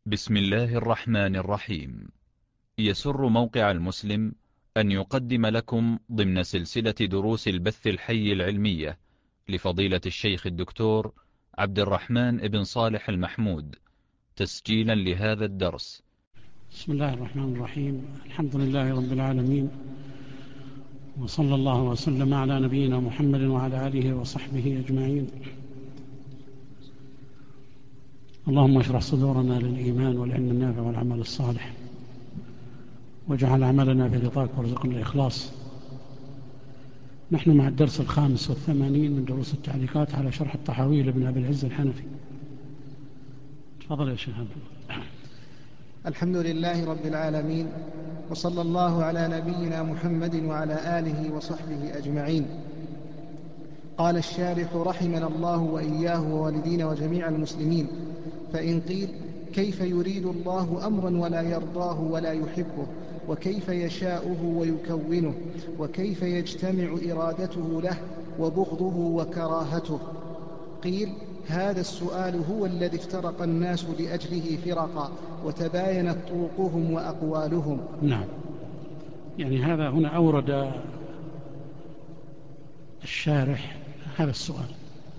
بسم الله الرحمن الرحيم. يسر موقع المسلم أن يقدم لكم ضمن سلسلة دروس البث الحي العلمية لفضيلة الشيخ الدكتور عبد الرحمن بن صالح المحمود، تسجيلا لهذا الدرس. بسم الله الرحمن الرحيم. الحمد لله رب العالمين، وصلى الله وسلم على نبينا محمد وعلى آله وصحبه أجمعين. اللهم اشرح صدورنا للإيمان والعلم النافع والعمل الصالح، واجعل عملنا في رضاك وارزقنا الإخلاص. نحن مع الدرس 85 من دروس التعليقات على شرح الطحاوي لابن أبي العز الحنفي. تفضل يا شيخ. الحمد لله رب العالمين، وصلى الله على نبينا محمد وعلى آله وصحبه أجمعين. قال الشارح رحمنا الله وإياه ووالدينا وجميع المسلمين: فإن قيل كيف يريد الله أمرا ولا يرضاه ولا يحبه، وكيف يشاؤه ويكونه، وكيف يجتمع إرادته له وبغضه وكراهته؟ قيل: هذا السؤال هو الذي افترق الناس لأجله فرقا، وتباينت طرقهم وأقوالهم. نعم، يعني هذا هنا أورد الشارح هذا السؤال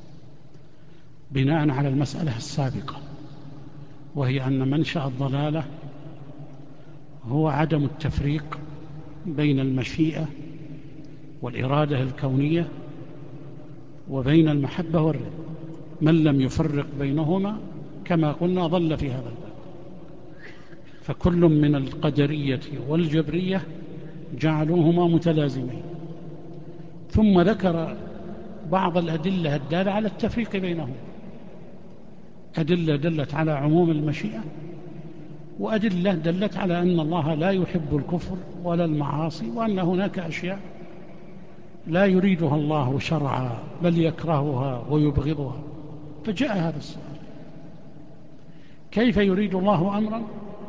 بناء على المسألة السابقة، وهي أن منشأ الضلالة هو عدم التفريق بين المشيئة والإرادة الكونية وبين المحبة والرضا. من لم يفرق بينهما كما قلنا ضل في هذا الباب. فكل من القدرية والجبرية جعلوهما متلازمين، ثم ذكر بعض الأدلة الدالة على التفريق بينهما. أدلة دلت على عموم المشيئة، وأدلة دلت على أن الله لا يحب الكفر ولا المعاصي، وأن هناك أشياء لا يريدها الله شرعا بل يكرهها ويبغضها. فجاء هذا السؤال: كيف يريد الله أمرا؟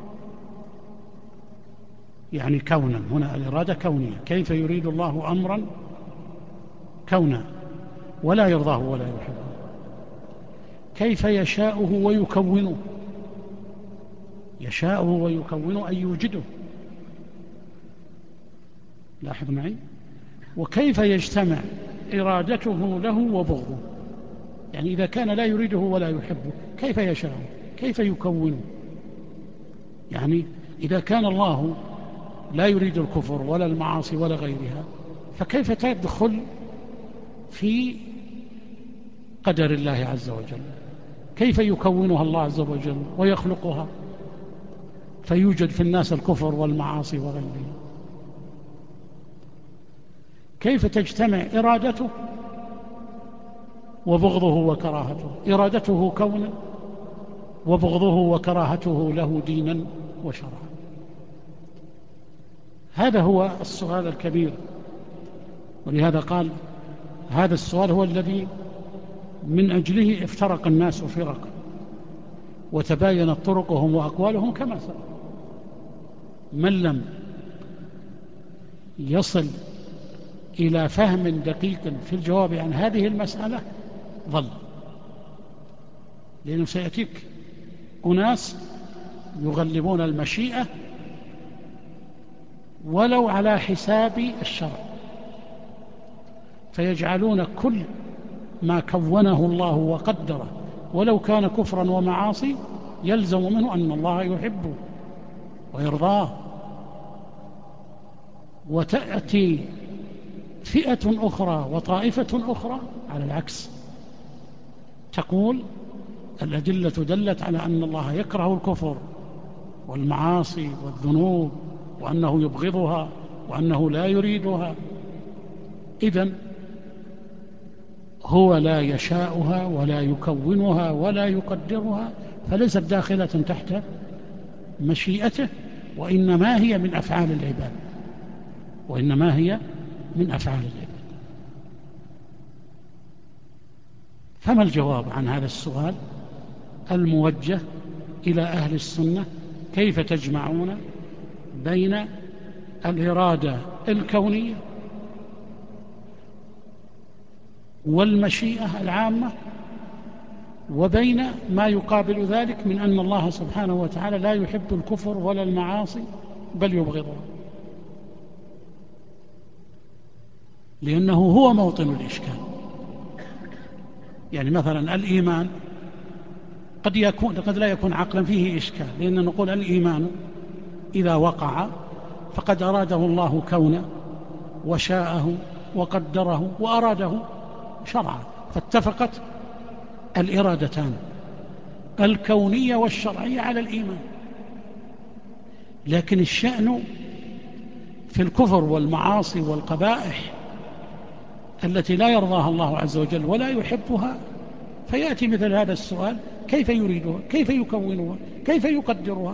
يعني كونا، هنا الإرادة كونية. كيف يريد الله أمرا كونا ولا يرضاه ولا يحبه؟ كيف يشاؤه ويكونه؟ يشاؤه ويكونه أي يوجده. لاحظ معي. وكيف يجتمع إرادته له وبغضه؟ يعني إذا كان لا يريده ولا يحبه كيف يشاءه؟ كيف يكونه؟ يعني إذا كان الله لا يريد الكفر ولا المعاصي ولا غيرها، فكيف تدخل في قدر الله عز وجل؟ كيف يكونها الله عز وجل ويخلقها فيوجد في الناس الكفر والمعاصي وغيرها؟ كيف تجتمع إرادته وبغضه وكراهته؟ إرادته كونا وبغضه وكراهته له دينا وشرعا. هذا هو السؤال الكبير، ولهذا قال هذا السؤال هو الذي من أجله افترق الناس فرقا وتباينت طرقهم وأقوالهم كما سبق. من لم يصل إلى فهم دقيق في الجواب عن هذه المسألة ضل، لأنه سيأتيك أناس يغلبون المشيئة ولو على حساب الشرع، فيجعلون كل ما كونه الله وقدره ولو كان كفرا ومعاصي يلزم منه أن الله يحبه ويرضاه. وتأتي فئة أخرى وطائفة أخرى على العكس، تقول الأدلة دلت على أن الله يكره الكفر والمعاصي والذنوب، وأنه يبغضها وأنه لا يريدها. إذن هو لا يشاؤها ولا يكونها ولا يقدرها، فليست داخلة تحت مشيئته، وإنما هي من أفعال العباد، وإنما هي من أفعال العباد. فما الجواب عن هذا السؤال الموجه إلى أهل السنة؟ كيف تجمعون بين الإرادة الكونية والمشيئة العامة وبين ما يقابل ذلك من أن الله سبحانه وتعالى لا يحب الكفر ولا المعاصي بل يبغضها، لأنه هو موطن الإشكال. يعني مثلا الإيمان قد لا يكون عقلا فيه إشكال، لأن نقول الإيمان إذا وقع فقد أراده الله كونه وشاءه وقدره وأراده شرعا، فاتفقت الإرادتان الكونية والشرعية على الإيمان. لكن الشأن في الكفر والمعاصي والقبائح التي لا يرضاها الله عز وجل ولا يحبها، فيأتي مثل هذا السؤال: كيف يريدها؟ كيف يكونها؟ كيف يقدرها؟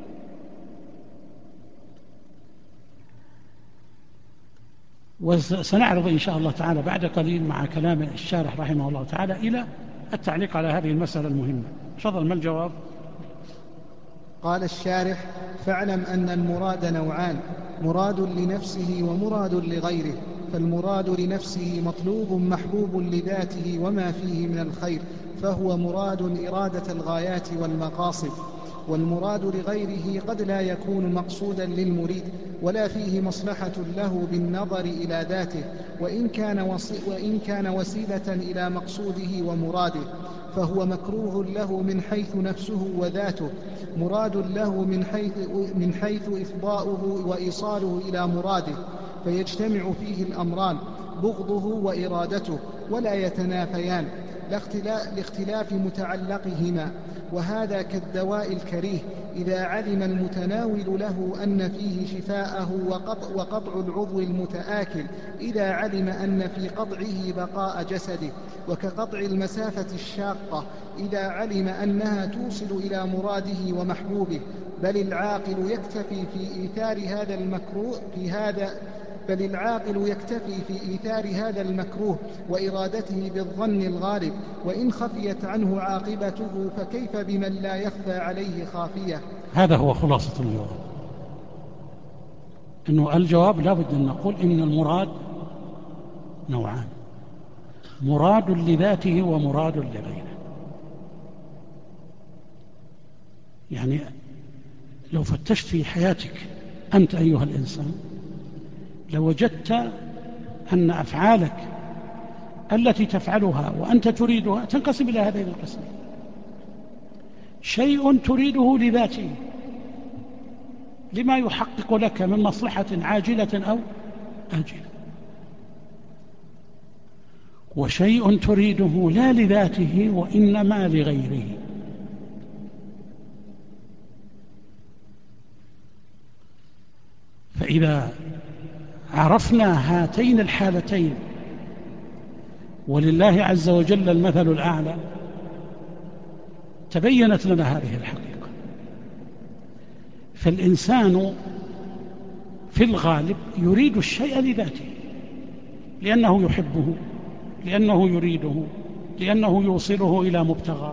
وسنعرض إن شاء الله تعالى بعد قليل مع كلام الشارح رحمه الله تعالى إلى التعليق على هذه المسألة المهمة. تفضل، ما الجواب؟ قال الشارح: فاعلم أن المراد نوعان: مراد لنفسه ومراد لغيره. فالمراد لنفسه مطلوب محبوب لذاته وما فيه من الخير، فهو مراد إرادة الغايات والمقاصد. والمراد لغيره قد لا يكون مقصودا للمريد ولا فيه مصلحة له بالنظر إلى ذاته، وإن كان وسيلة إلى مقصوده ومراده، فهو مكروه له من حيث نفسه وذاته، مراد له من حيث إفضاؤه وإيصاله إلى مراده، فيجتمع فيه الأمران: بغضه وإرادته، ولا يتنافيان لاختلاف متعلقهما. وهذا كالدواء الكريه إذا علم المتناول له أن فيه شفاءه، وقطع العضو المتآكل إذا علم أن في قطعه بقاء جسده، وكقطع المسافة الشاقة إذا علم أنها توصل إلى مراده ومحبوبه. بل العاقل يكتفي في إيثار هذا المكروه وإرادته بالظن الغالب، وإن خفيت عنه عاقبته فكيف بمن لا يخفى عليه خافية. هذا هو خلاصة الجواب. إنه الجواب لا بد أن نقول إن المراد نوعان: مراد لذاته ومراد لغيره. يعني لو فتشت في حياتك أنت أيها الإنسان لوجدت أن أفعالك التي تفعلها وأنت تريدها تنقسم إلى هذين القسمين: شيء تريده لذاته لما يحقق لك من مصلحة عاجلة أو آجلة، وشيء تريده لا لذاته وإنما لغيره. فإذا عرفنا هاتين الحالتين، ولله عز وجل المثل الأعلى، تبينت لنا هذه الحقيقة. فالإنسان في الغالب يريد الشيء لذاته، لأنه يحبه، لأنه يريده، لأنه يوصله إلى مبتغاه،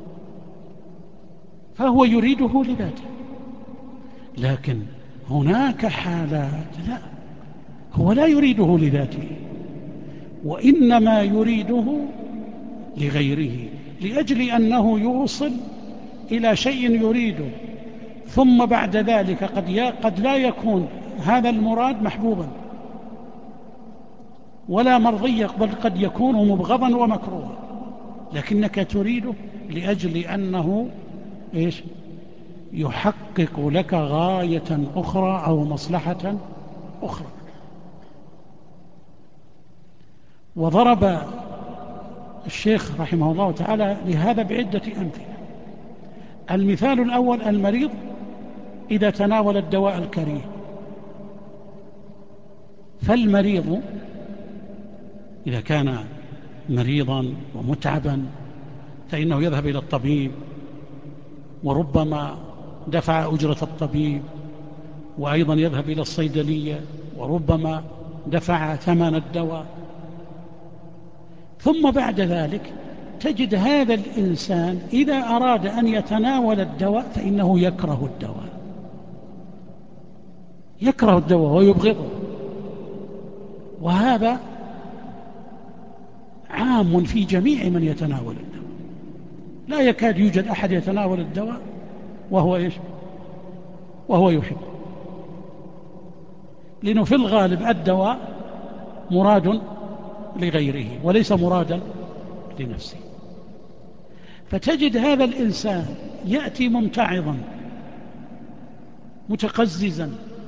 فهو يريده لذاته. لكن هناك حالات لا، هو لا يريده لذاته وإنما يريده لغيره، لأجل أنه يوصل إلى شيء يريده، ثم بعد ذلك قد لا يكون هذا المراد محبوبا ولا مرضيا، بل قد يكون مبغضا ومكروها، لكنك تريده لأجل أنه يحقق لك غاية أخرى أو مصلحة أخرى. وضرب الشيخ رحمه الله تعالى لهذا بعدة أمثلة. المثال الأول: المريض إذا تناول الدواء الكريه، فالمريض إذا كان مريضا ومتعبا فإنه يذهب إلى الطبيب، وربما دفع أجرة الطبيب، وأيضا يذهب إلى الصيدلية، وربما دفع ثمن الدواء. ثم بعد ذلك تجد هذا الإنسان إذا أراد أن يتناول الدواء فإنه يكره الدواء ويبغضه. وهذا عام في جميع من يتناول الدواء. لا يكاد يوجد أحد يتناول الدواء وهو إيش؟ وهو يحب، لأنه في الغالب الدواء مراد لغيره وليس مرادا لنفسه. فتجد هذا الإنسان يأتي ممتعضا متقززا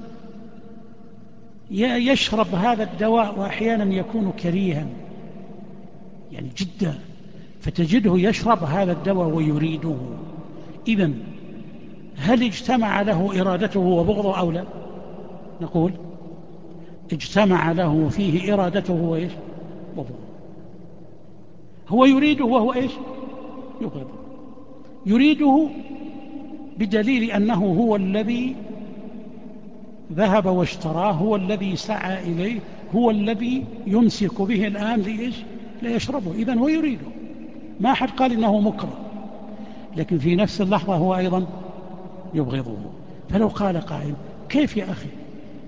يشرب هذا الدواء، وأحيانا يكون كريها يعني جدا، فتجده يشرب هذا الدواء ويريده. إذن هل اجتمع له إرادته وبغضه أو لا؟ نقول اجتمع له فيه إرادته وإيش؟ وبغضه. هو يريده وهو إيش؟ يبغضه. يريده بدليل أنه هو الذي ذهب واشتراه، هو الذي سعى إليه، هو الذي يمسك به الآن لإيش؟ ليشربه. إذن هو يريده، ما أحد قال إنه مكره، لكن في نفس اللحظة هو أيضا يبغضه. فلو قال قائل كيف يا أخي،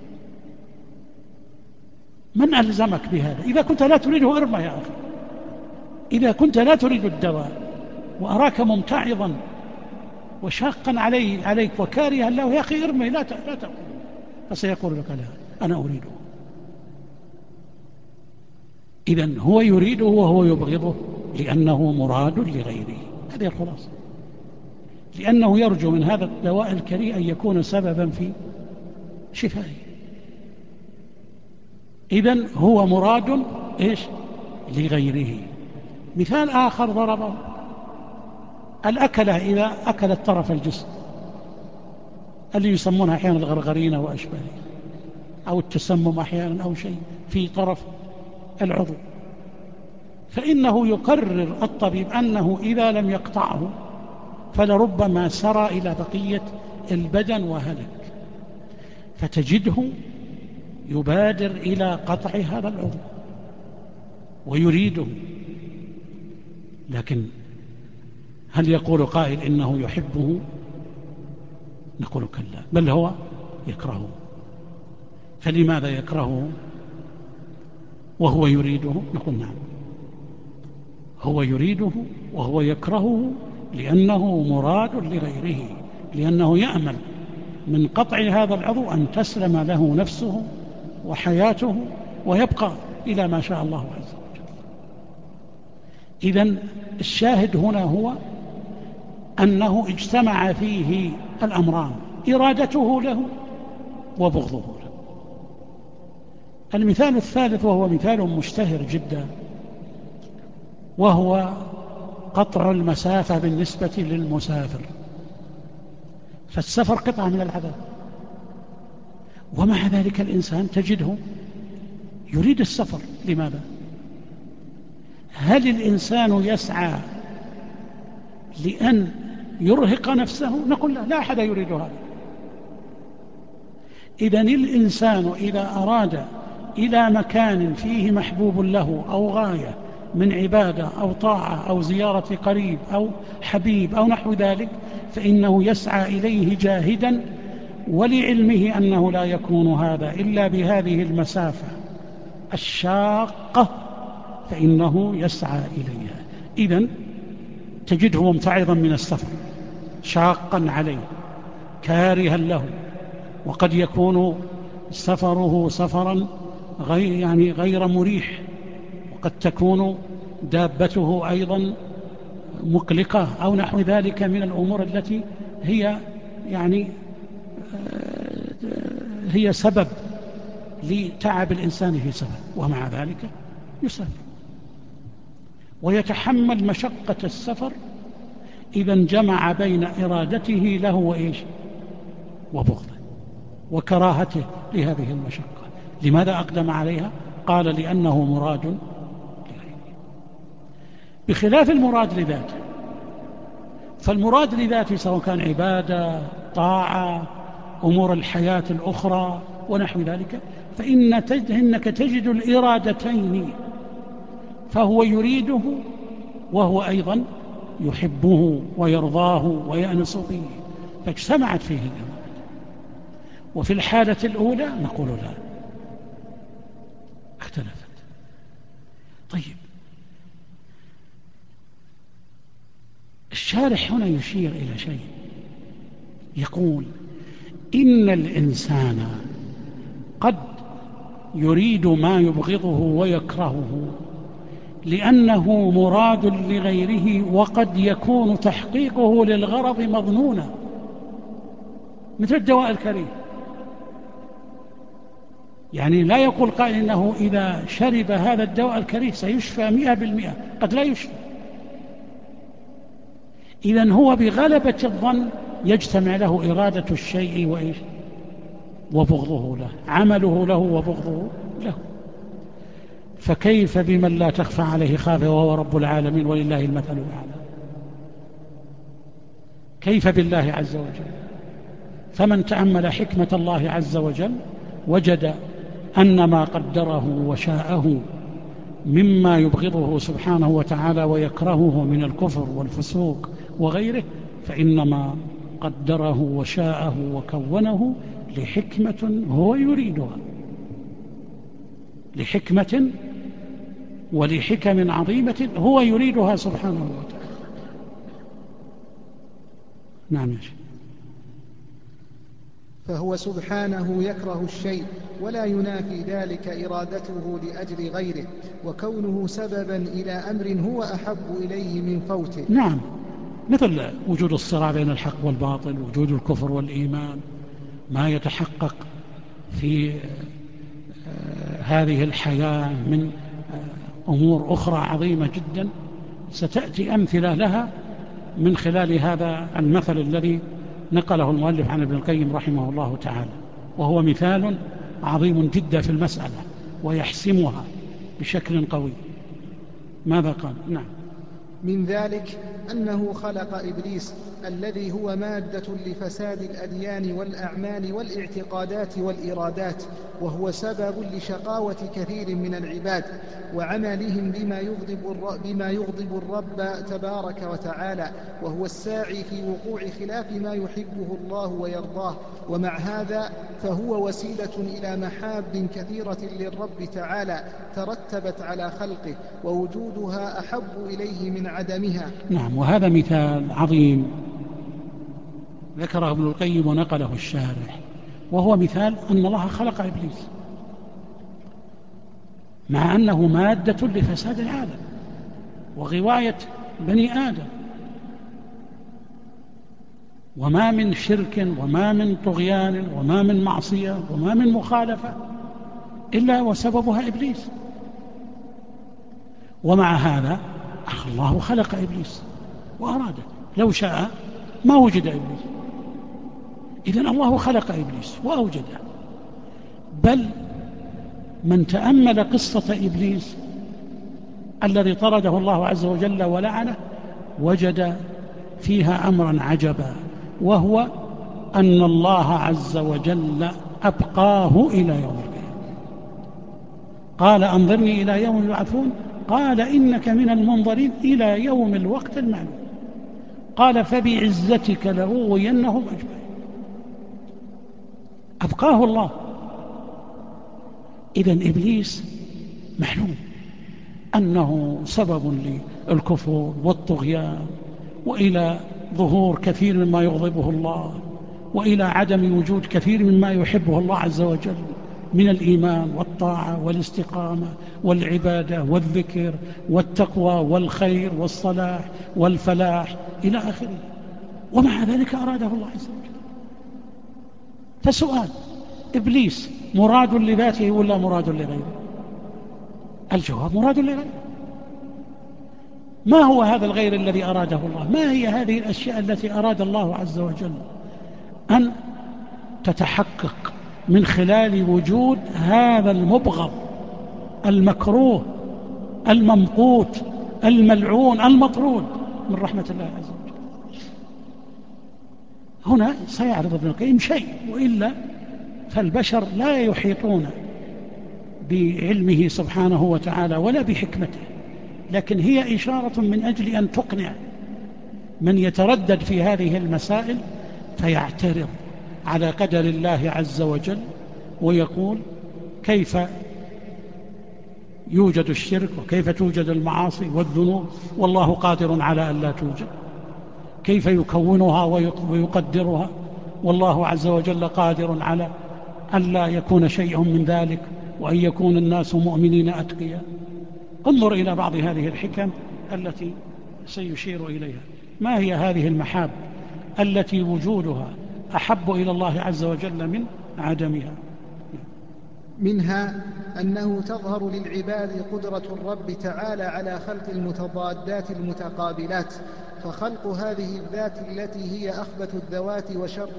من ألزمك بهذا؟ إذا كنت لا تريده ارمى يا أخي، إذا كنت لا تريد الدواء وأراك ممتعضا وشاقا عليك وكارها له، يا أخي ارمي، لا تأكل. فسيقول لك لا، أنا أريده. إذن هو يريده وهو يبغضه لأنه مراد لغيره. هذه الخلاصة، لأنه يرجو من هذا الدواء الكريه أن يكون سببا في شفائه. إذن هو مراد إيش؟ لغيره. مثال آخر ضربه، الأكلة إذا أكلت طرف الجسم، اللي يسمونها أحيانا الغرغرينة وأشباهه، أو التسمم أحيانا أو شيء في طرف العضو، فإنه يقرر الطبيب أنه إذا لم يقطعه فلربما سرى إلى بقية البدن وهلك، فتجده يبادر إلى قطع هذا العضو ويريده. لكن هل يقول قائل إنه يحبه؟ نقول كلا، بل هو يكرهه. فلماذا يكرهه وهو يريده؟ نقول نعم، هو يريده وهو يكرهه لأنه مراد لغيره، لأنه يأمل من قطع هذا العضو أن تسلم له نفسه وحياته ويبقى إلى ما شاء الله عز وجل. إذن الشاهد هنا هو أنه اجتمع فيه الأمران، إرادته له وبغضه له. المثال الثالث وهو مثال مشتهر جدا، وهو قطع المسافة بالنسبة للمسافر. فالسفر قطعة من العذاب، ومع ذلك الإنسان تجده يريد السفر. لماذا؟ هل الإنسان يسعى لأن يرهق نفسه؟ نقول لا أحد يريد هذا. إذن الإنسان إذا أراد إلى مكان فيه محبوب له أو غاية من عبادة أو طاعة أو زيارة قريب أو حبيب أو نحو ذلك، فإنه يسعى إليه جاهدا، ولعلمه أنه لا يكون هذا إلا بهذه المسافة الشاقة فإنه يسعى إليها. إذن تجده ممتعضا من السفر، شاقا عليه، كارها له، وقد يكون سفره سفرا غير مريح، وقد تكون دابته أيضا مقلقة أو نحو ذلك من الأمور التي هي سبب لتعب الإنسان في سفر، ومع ذلك يسافر ويتحمل مشقة السفر إذا جمع بين إرادته له وإيش؟ وبغضه وكراهته لهذه المشقة. لماذا أقدم عليها؟ قال لأنه مراد لغيره، بخلاف المراد لذاته. فالمراد لذاته سواء كان عبادة، طاعة، أمور الحياة الأخرى ونحو ذلك، فإنك تجد الإرادتين، فهو يريده وهو أيضا يحبه ويرضاه ويأنس به، فاجتمعت فيه الإرادة. وفي الحالة الأولى نقول لا، اختلفت. طيب، الشارح هنا يشير إلى شيء، يقول إن الإنسان قد يريد ما يبغضه ويكرهه لأنه مراد لغيره، وقد يكون تحقيقه للغرض مظنونا، مثل الدواء الكريه. يعني لا يقول قائل إنه إذا شرب هذا الدواء الكريه سيشفى 100%، قد لا يشفى. إذن هو بغلبة الظن يجتمع له إرادة الشيء وإيش وبغضه له، عمله له وبغضه له. فكيف بمن لا تخفى عليه خافية وهو رب العالمين ولله المثل الأعلى؟ كيف بالله عز وجل؟ فمن تأمل حكمة الله عز وجل وجد أن ما قدره وشاءه مما يبغضه سبحانه وتعالى ويكرهه من الكفر والفسوق وغيره، فإنما قدره وشاءه وكونه لحكمة هو يريدها، لحكمة ولحكم عظيمة هو يريدها سبحانه وتعالى. نعم يا شيخ. فهو سبحانه يكره الشيء ولا ينافي ذلك إرادته لأجل غيره، وكونه سببا إلى أمر هو أحب إليه من فوته. نعم، مثل وجود الصراع بين الحق والباطل، وجود الكفر والإيمان، ما يتحقق في هذه الحياة من أمور أخرى عظيمة جدا ستأتي أمثلة لها من خلال هذا المثل الذي نقله المؤلف عن ابن القيم رحمه الله تعالى، وهو مثال عظيم جدا في المسألة ويحسمها بشكل قوي. ماذا قال؟ نعم. من ذلك أنه خلق إبليس الذي هو مادة لفساد الأديان والأعمال والاعتقادات والإرادات، وهو سبب لشقاوة كثير من العباد وعملهم بما يغضب الرب تبارك وتعالى، وهو الساعي في وقوع خلاف ما يحبه الله ويرضاه. ومع هذا فهو وسيلة إلى محاب كثيرة للرب تعالى ترتبت على خلقه، ووجودها أحب إليه من عدمها. نعم، وهذا مثال عظيم ذكره ابن القيم ونقله الشارح، وهو مثال أن الله خلق إبليس مع أنه مادة لفساد العالم وغواية بني آدم، وما من شرك وما من طغيان وما من معصية وما من مخالفة إلا وسببها إبليس. ومع هذا الله خلق إبليس وأراده، لو شاء ما وجد إبليس. إذن الله خلق إبليس وأوجده. بل من تأمل قصة إبليس الذي طرده الله عز وجل ولعنه وجد فيها أمرا عجبا، وهو أن الله عز وجل أبقاه إلى يوم القيامة. قال أنظرني إلى يوم يبعثون، قال إنك من المنظرين إلى يوم الوقت المعلوم. قال فبعزتك لأغوينهم أجمعين. أبقاه الله. إذن إبليس معلوم أنه سبب للكفر والطغيان، وإلى ظهور كثير مما يغضبه الله، وإلى عدم وجود كثير مما يحبه الله عز وجل من الإيمان والطاعة والاستقامة والعبادة والذكر والتقوى والخير والصلاح والفلاح إلى آخره. ومع ذلك أراده الله عز وجل. فسؤال: إبليس مراد لذاته ولا مراد لغيره؟ الجواب: مراد لغيره. ما هو هذا الغير الذي أراده الله؟ ما هي هذه الأشياء التي أراد الله عز وجل أن تتحقق من خلال وجود هذا المبغض المكروه الممقوت الملعون المطرود من رحمة الله عز وجل؟ هنا سيعرض ابن القيم شيء، وإلا فالبشر لا يحيطون بعلمه سبحانه وتعالى ولا بحكمته، لكن هي إشارة من أجل أن تقنع من يتردد في هذه المسائل فيعترض على قدر الله عز وجل ويقول: كيف يوجد الشرك وكيف توجد المعاصي والذنوب والله قادر على أن لا توجد؟ كيف يكونها ويقدرها، والله عز وجل قادر على أن لا يكون شيء من ذلك، وأن يكون الناس مؤمنين أتقياء. انظر إلى بعض هذه الحكم التي سيشير إليها. ما هي هذه المحاب التي وجودها أحب إلى الله عز وجل من عدمها؟ منها أنه تظهر للعباد قدرة الرب تعالى على خلق المتضادات المتقابلات، فخلق هذه الذات التي هي أخبث الذوات وشرها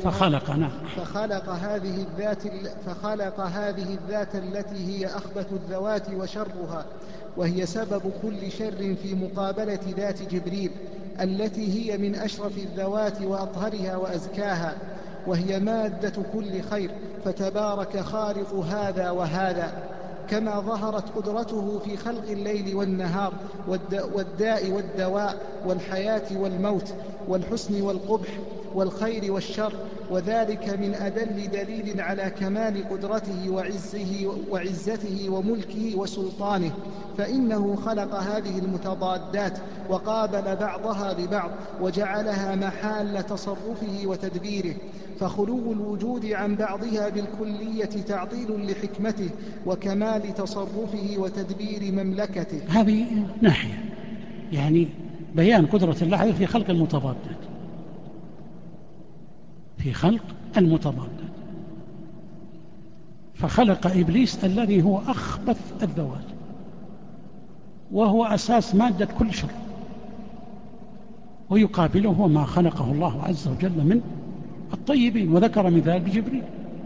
فخلق هذه الذات التي هي أخبث الذوات وشرها، وهي سبب كل شر في مقابلة ذات جبريل التي هي من أشرف الذوات وأطهرها وأزكاها، وهي مادة كل خير، فتبارك خالق هذا وهذا. كما ظهرت قدرته في خلق الليل والنهار والداء والدواء والحياة والموت والحسن والقبح والخير والشر، وذلك من أدل دليل على كمال قدرته وعزته وملكه وسلطانه، فإنه خلق هذه المتضادات وقابل بعضها ببعض وجعلها محال تصرفه وتدبيره، فخلو الوجود عن بعضها بالكلية تعطيل لحكمته وكمال تصرفه وتدبير مملكته. هذه ناحية، يعني بيان قدرة الله في خلق المتضادات، في خلق المتضادات. فخلق إبليس الذي هو أخبث الذوات، وهو أساس مادة كل شر، ويقابله ما خلقه الله عز وجل من الطيبين، وذكر من ذلك جبريل.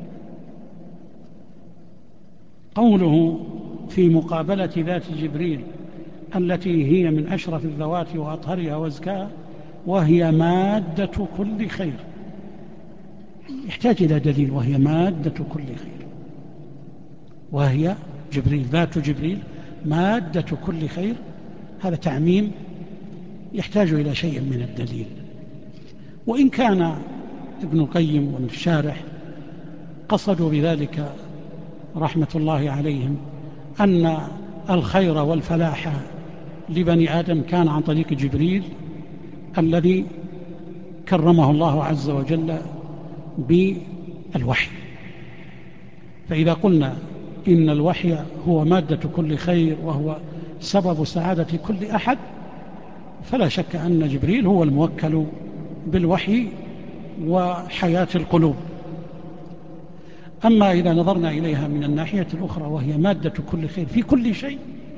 قوله في مقابلة ذات جبريل التي هي من أشرف الذوات وأطهرها وأزكاها، وهي مادة كل خير، يحتاج إلى دليل. وهي مادة كل خير، وهي جبريل، ذات جبريل مادة كل خير، هذا تعميم يحتاج إلى شيء من الدليل. وإن كان ابن القيم والشارح قصدوا بذلك رحمة الله عليهم أن الخير والفلاح لبني آدم كان عن طريق جبريل الذي كرمه الله عز وجل بالوحي. فإذا قلنا إن الوحي هو مادة كل خير وهو سبب سعادة كل أحد، فلا شك أن جبريل هو الموكل بالوحي وحياة القلوب. أما إذا نظرنا إليها من الناحية الأخرى وهي مادة كل خير في كل شيء،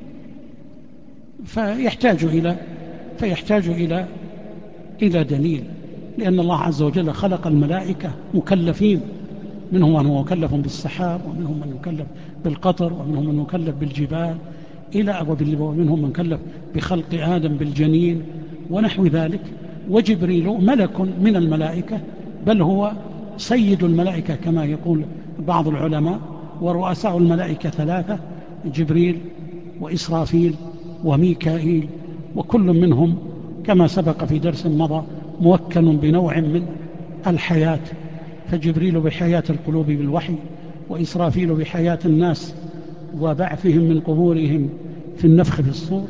فيحتاج إلى دليل، لأن الله عز وجل خلق الملائكة مكلفين، منهم من هو مكلف بالسحاب، ومنهم من يكلف بالقطر، ومنهم من يكلف بالجبال، ومنهم من كلف بخلق آدم بالجنين ونحو ذلك. وجبريل ملك من الملائكة، بل هو سيد الملائكة كما يقول بعض العلماء، ورؤساء الملائكة ثلاثة: جبريل وإسرافيل وميكائيل، وكل منهم كما سبق في درس مضى موكل بنوع من الحياة، فجبريل بحياة القلوب بالوحي، وإسرافيل بحياة الناس وبعثهم من قبورهم في النفخ في الصور،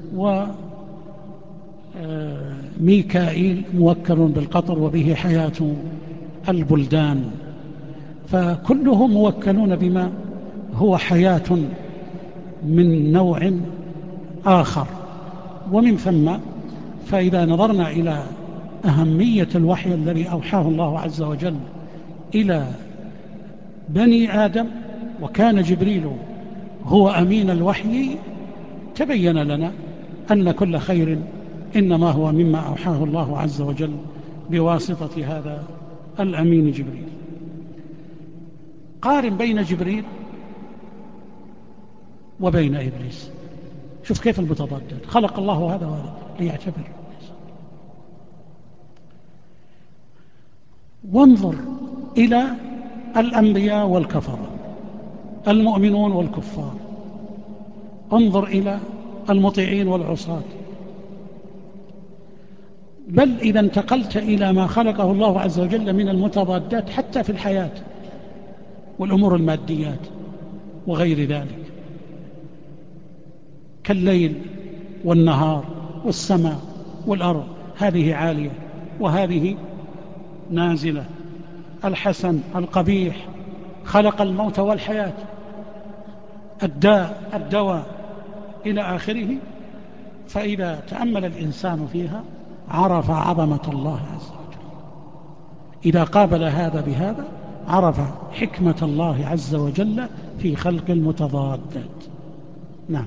وميكائيل موكل بالقطر وبه حياة البلدان. فكلهم موكلون بما هو حياة من نوع آخر. ومن ثم فإذا نظرنا إلى أهمية الوحي الذي أوحاه الله عز وجل إلى بني آدم، وكان جبريل هو أمين الوحي، تبين لنا أن كل خير إنما هو مما أوحاه الله عز وجل بواسطة هذا الأمين جبريل. قارن بين جبريل وبين إبليس، شوف كيف المتضادات، خلق الله هذا وهذا ليعتبر. وانظر إلى الأنبياء والكفرة، المؤمنون والكفار، انظر إلى المطيعين والعصاة، بل إذا انتقلت إلى ما خلقه الله عز وجل من المتضادات حتى في الحياة والأمور الماديات وغير ذلك، كالليل والنهار والسماء والأرض، هذه عالية وهذه نازلة، الحسن القبيح، خلق الموت والحياة، الداء الدواء إلى آخره. فإذا تأمل الإنسان فيها عرف عظمة الله عز وجل، إذا قابل هذا بهذا عرف حكمة الله عز وجل في خلق المتضادات. نعم.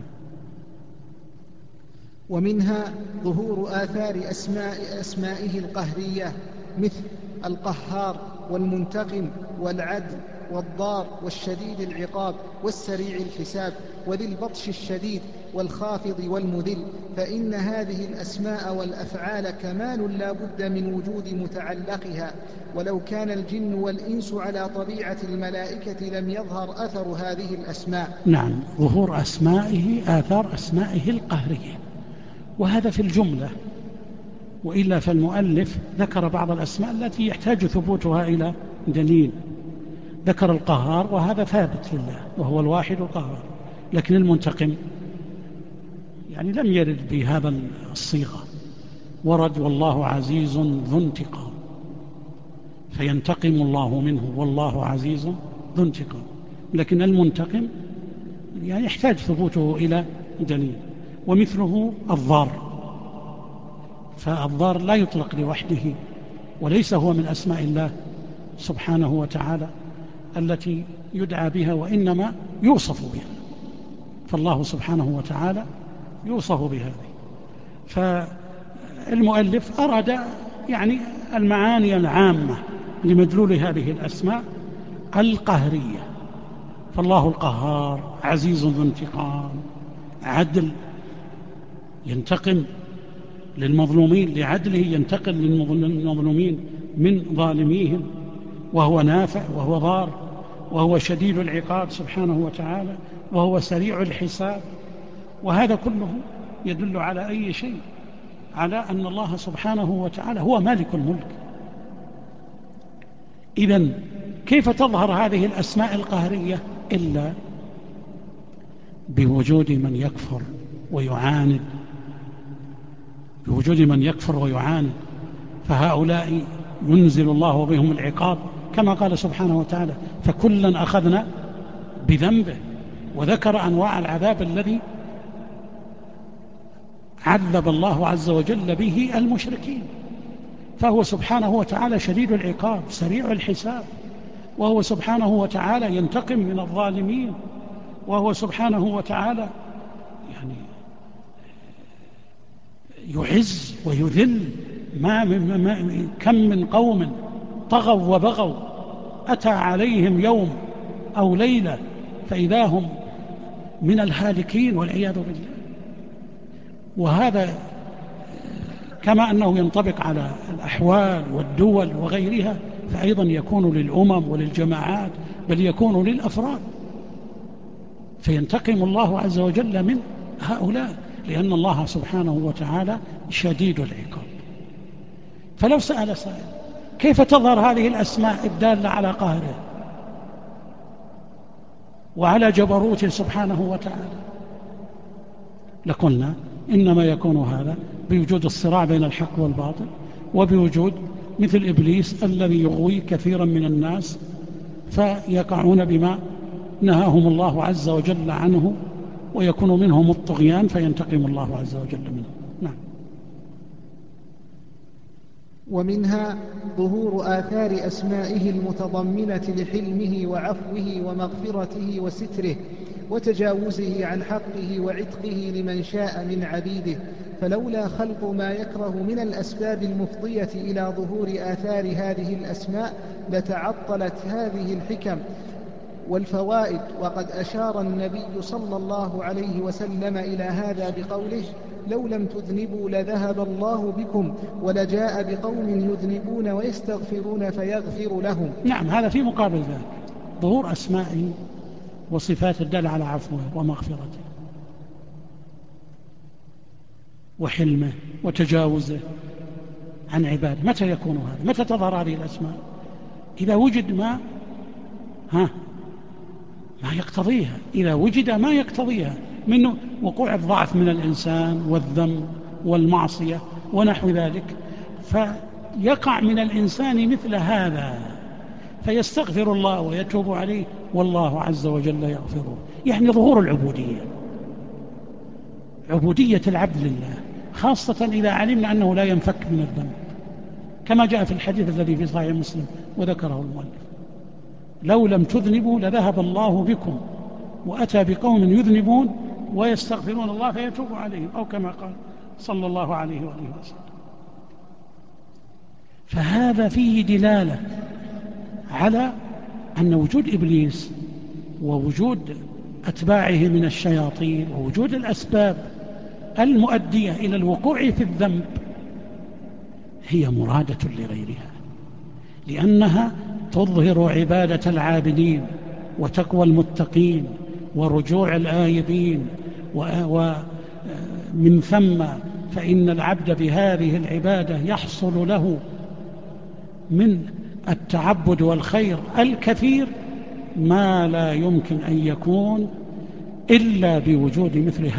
ومنها ظهور آثار أسمائه القهرية، مثل القهار والمنتقم والعدل والضار والشديد العقاب والسريع الحساب وذي البطش الشديد والخافض والمذل، فإن هذه الأسماء والأفعال كمال لا بد من وجود متعلقها، ولو كان الجن والإنس على طبيعة الملائكة لم يظهر أثر هذه الأسماء. نعم، ظهور أسمائه، آثار أسمائه القهرية، وهذا في الجملة، وإلا فالمؤلف ذكر بعض الأسماء التي يحتاج ثبوتها إلى دليل. ذكر القهار وهذا ثابت لله وهو الواحد القهار، لكن المنتقم يعني لم يرد بهذا الصيغة، ورد والله عزيز ذو انتقام، فينتقم الله منه والله عزيز ذو انتقام، لكن المنتقم يعني يحتاج ثبوته إلى دليل. ومثله الضار، فالضار لا يطلق لوحده، وليس هو من أسماء الله سبحانه وتعالى التي يدعى بها، وإنما يوصف بها، فالله سبحانه وتعالى يوصف بهذه. فالمؤلف أراد يعني المعاني العامة لمدلول هذه الأسماء القهرية، فالله القهار، عزيز ذو انتقام، عدل ينتقم للمظلومين لعدله، ينتقم للمظلومين من ظالميهم، وهو نافع وهو ضار، وهو شديد العقاب سبحانه وتعالى، وهو سريع الحساب. وهذا كله يدل على أي شيء؟ على أن الله سبحانه وتعالى هو مالك الملك. إذن كيف تظهر هذه الأسماء القهرية إلا بوجود من يكفر ويعاند، بوجود من يكفر ويعاند، فهؤلاء ينزل الله بهم العقاب، كما قال سبحانه وتعالى فكلا أخذنا بذنبه، وذكر أنواع العذاب الذي عذب الله عز وجل به المشركين. فهو سبحانه وتعالى شديد العقاب سريع الحساب، وهو سبحانه وتعالى ينتقم من الظالمين، وهو سبحانه وتعالى يعني يعز ويذل. كم من قوم طغوا وبغوا أتى عليهم يوم أو ليلة فإذا هم من الهالكين والعياذ بالله. وهذا كما أنه ينطبق على الأحوال والدول وغيرها، فأيضا يكون للأمم وللجماعات، بل يكون للأفراد. فينتقم الله عز وجل من هؤلاء، لأن الله سبحانه وتعالى شديد العقاب. فلو سأل سائل كيف تظهر هذه الأسماء الدالة على قهره وعلى جبروته سبحانه وتعالى، لقلنا إنما يكون هذا بوجود الصراع بين الحق والباطل، وبوجود مثل إبليس الذي يغوي كثيرا من الناس فيقعون بما نهاهم الله عز وجل عنه، ويكون منهم الطغيان فينتقم الله عز وجل منه. نعم. ومنها ظهور آثار أسمائه المتضمنة لحلمه وعفوه ومغفرته وستره وتجاوزه عن حقه وعتقه لمن شاء من عبيده، فلولا خلق ما يكره من الأسباب المفضية إلى ظهور آثار هذه الأسماء لتعطلت هذه الحكم والفوائد. وقد أشار النبي صلى الله عليه وسلم إلى هذا بقوله لو لم تذنبوا لذهب الله بكم ولجاء بقوم يذنبون ويستغفرون فيغفر لهم. نعم، هذا في مقابل ذلك ظهور أسمائه وصفات الدالة على عفوه ومغفرته وحلمه وتجاوزه عن عباده. متى يكون هذا؟ متى تظهر هذه الأسماء؟ إذا وجد ما يقتضيها، إذا وجد ما يقتضيها من وقوع الضعف من الإنسان والذنب والمعصية ونحو ذلك، يقع من الإنسان مثل هذا فيستغفر الله ويتوب عليه والله عز وجل يغفره. يعني ظهور العبودية، عبودية العبد لله، خاصة إذا علمنا أنه لا ينفك من الذنب، كما جاء في الحديث الذي في صحيح مسلم وذكره المؤلف: لو لم تذنبوا لذهب الله بكم وأتى بقوم يذنبون ويستغفرون الله فيتوب عليهم، أو كما قال صلى الله عليه وآله وسلم. فهذا فيه دلالة على أن وجود إبليس ووجود أتباعه من الشياطين ووجود الأسباب المؤدية إلى الوقوع في الذنب هي مرادة لغيرها، لأنها تظهر عبادة العابدين وتقوى المتقين ورجوع الآيبين، ومن ثم فإن العبد بهذه العبادة يحصل له من التعبد والخير الكثير ما لا يمكن أن يكون إلا بوجود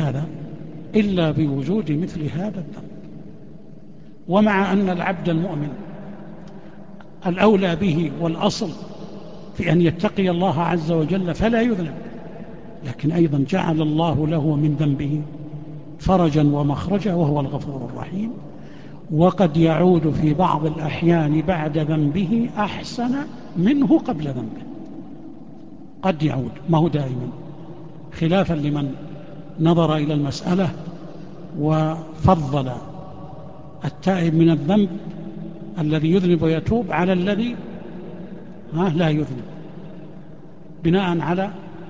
مثل هذا الذنب. ومع أن العبد المؤمن الأولى به والأصل في أن يتقي الله عز وجل فلا يذنب، لكن أيضا جعل الله له من ذنبه فرجا ومخرجا وهو الغفور الرحيم، وقد يعود في بعض الأحيان بعد ذنبه أحسن منه قبل ذنبه، قد يعود، ما هو دائما، خلافا لمن نظر إلى المسألة وفضل التائب من الذنب الذي يذنب ويتوب على الذي لا يذنب، بناء على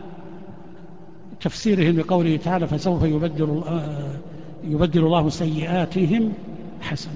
تفسيرهم بقوله تعالى: فسوف يبدل الله سيئاتهم حسنات.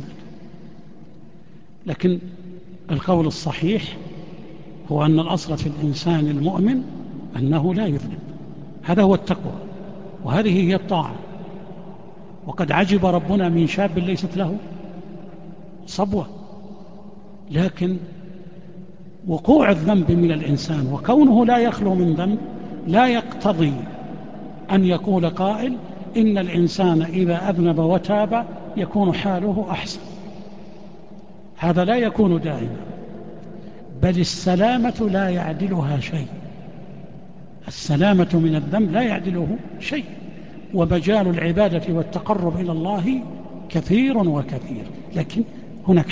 لكن القول الصحيح هو أن الأصل في الإنسان المؤمن أنه لا يذنب، هذا هو التقوى وهذه هي الطاعة. وقد عجب ربنا من شاب ليست له صبوة، لكن وقوع الذنب من الإنسان وكونه لا يخلو من ذنب لا يقتضي أن يقول قائل إن الإنسان إذا أذنب وتاب يكون حاله أحسن. هذا لا يكون دائما، بل السلامة لا يعدلها شيء، السلامة من الذنب لا يعدله شيء، ومجال العبادة والتقرب إلى الله كثير وكثير. لكن هناك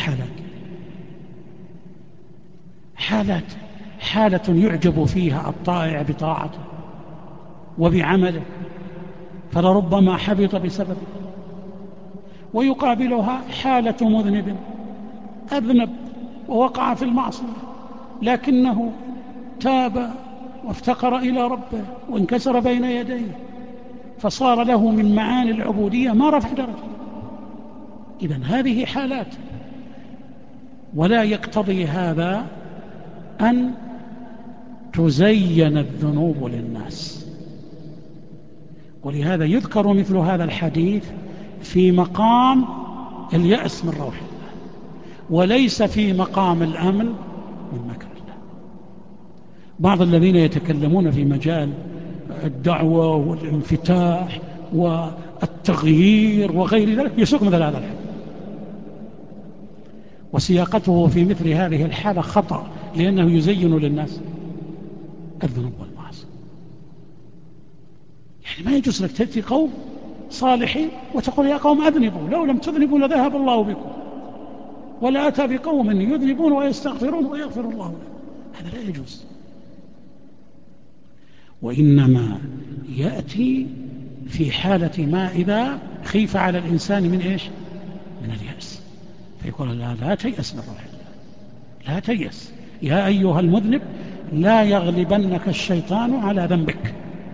حالة يعجب فيها الطائع بطاعته وبعمله فلربما حبط بسببه، ويقابلها حالة مذنب أذنب ووقع في المعصية لكنه تاب وافتقر إلى ربه وانكسر بين يديه فصار له من معاني العبودية ما رفع درجة. إذن هذه حالات، ولا يقتضي هذا أن تزين الذنوب للناس. ولهذا يذكر مثل هذا الحديث في مقام اليأس من روح الله، وليس في مقام الأمن من مكر الله. بعض الذين يتكلمون في مجال الدعوة والانفتاح والتغيير وغير ذلك يسوق مثل هذا الحديث، وسياقته في مثل هذه الحالة خطأ، لأنه يزين للناس الذنوب والمعاصي. يعني ما يجوز لك تأتي قوم صالحين وتقول يا قوم أذنبوا، لو لم تذنبوا لذهب الله بكم، ولا أتى بقوم يذنبون ويستغفرون ويغفر الله لهم. هذا لا يجوز، وإنما يأتي في حالة ما إذا خيف على الإنسان من إيش؟ من اليأس، فيقول لا تيأس من روح الله، لا تيأس يا أيها المذنب، لا يغلبنك الشيطان على ذنبك،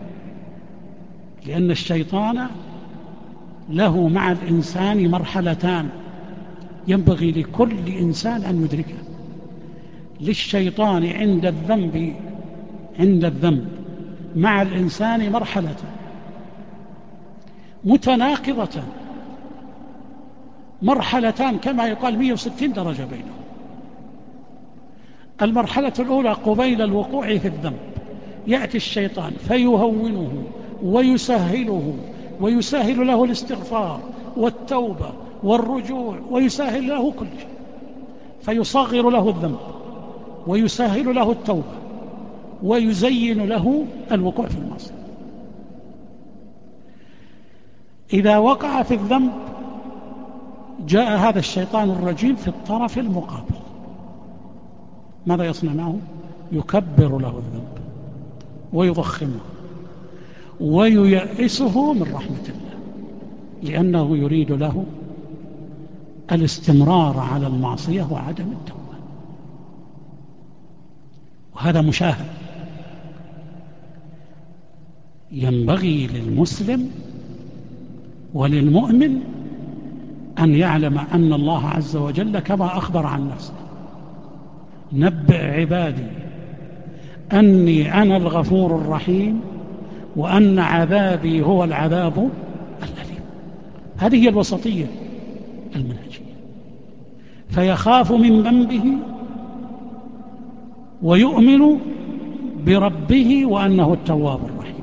لأن الشيطان له مع الإنسان مرحلتان ينبغي لكل إنسان أن يدركها. للشيطان عند الذنب مع الإنسان مرحلة متناقضة، مرحلتان كما يقال 160 درجة بينهم. المرحلة الأولى قبيل الوقوع في الذنب يأتي الشيطان فيهونه ويسهله، ويسهل له الاستغفار والتوبة والرجوع، ويسهل له كل شيء. فيصغر له الذنب ويسهل له التوبة ويزين له الوقوع في المعصية. إذا وقع في الذنب جاء هذا الشيطان الرجيم في الطرف المقابل، ماذا يصنع معه؟ يكبر له الذنب ويضخمه وييئسه من رحمة الله، لأنه يريد له الاستمرار على المعصية وعدم التوبة. وهذا مشاهد. ينبغي للمسلم وللمؤمن أن يعلم أن الله عز وجل كما أخبر عن نفسه: نبئ عبادي أني أنا الغفور الرحيم وأن عذابي هو العذاب الأليم. هذه هي الوسطية المنهجية. فيخاف من ذنبه ويؤمن بربه وأنه التواب الرحيم،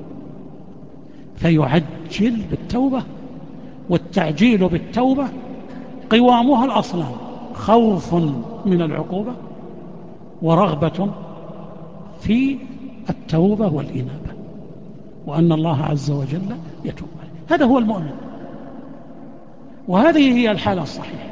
فيعجل بالتوبة. والتعجيل بالتوبة قوامها الأصلان: خوف من العقوبة ورغبة في التوبة والإنابة، وأن الله عز وجل يتوب عليه. هذا هو المؤمن، وهذه هي الحالة الصحيحة.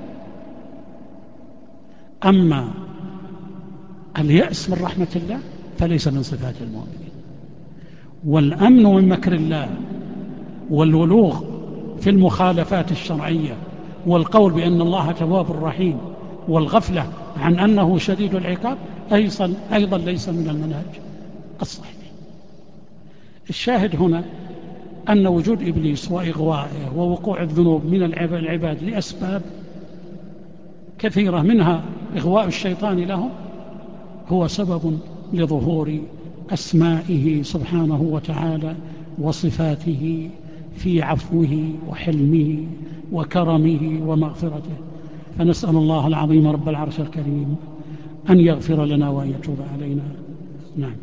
أما اليأس من رحمة الله فليس من صفات المؤمنين. والأمن من مكر الله والولوغ في المخالفات الشرعية والقول بأن الله تواب رحيم والغفلة عن أنه شديد العقاب أيضا ليس من المنهج الصحيح. الشاهد هنا أن وجود إبليس وإغوائه ووقوع الذنوب من العباد لأسباب كثيرة، منها إغواء الشيطان لهم، هو سبب لظهور أسمائه سبحانه وتعالى وصفاته في عفوه وحلمه وكرمه ومغفرته. فنسأل الله العظيم رب العرش الكريم أن يغفر لنا وأن يتوب علينا. نعم.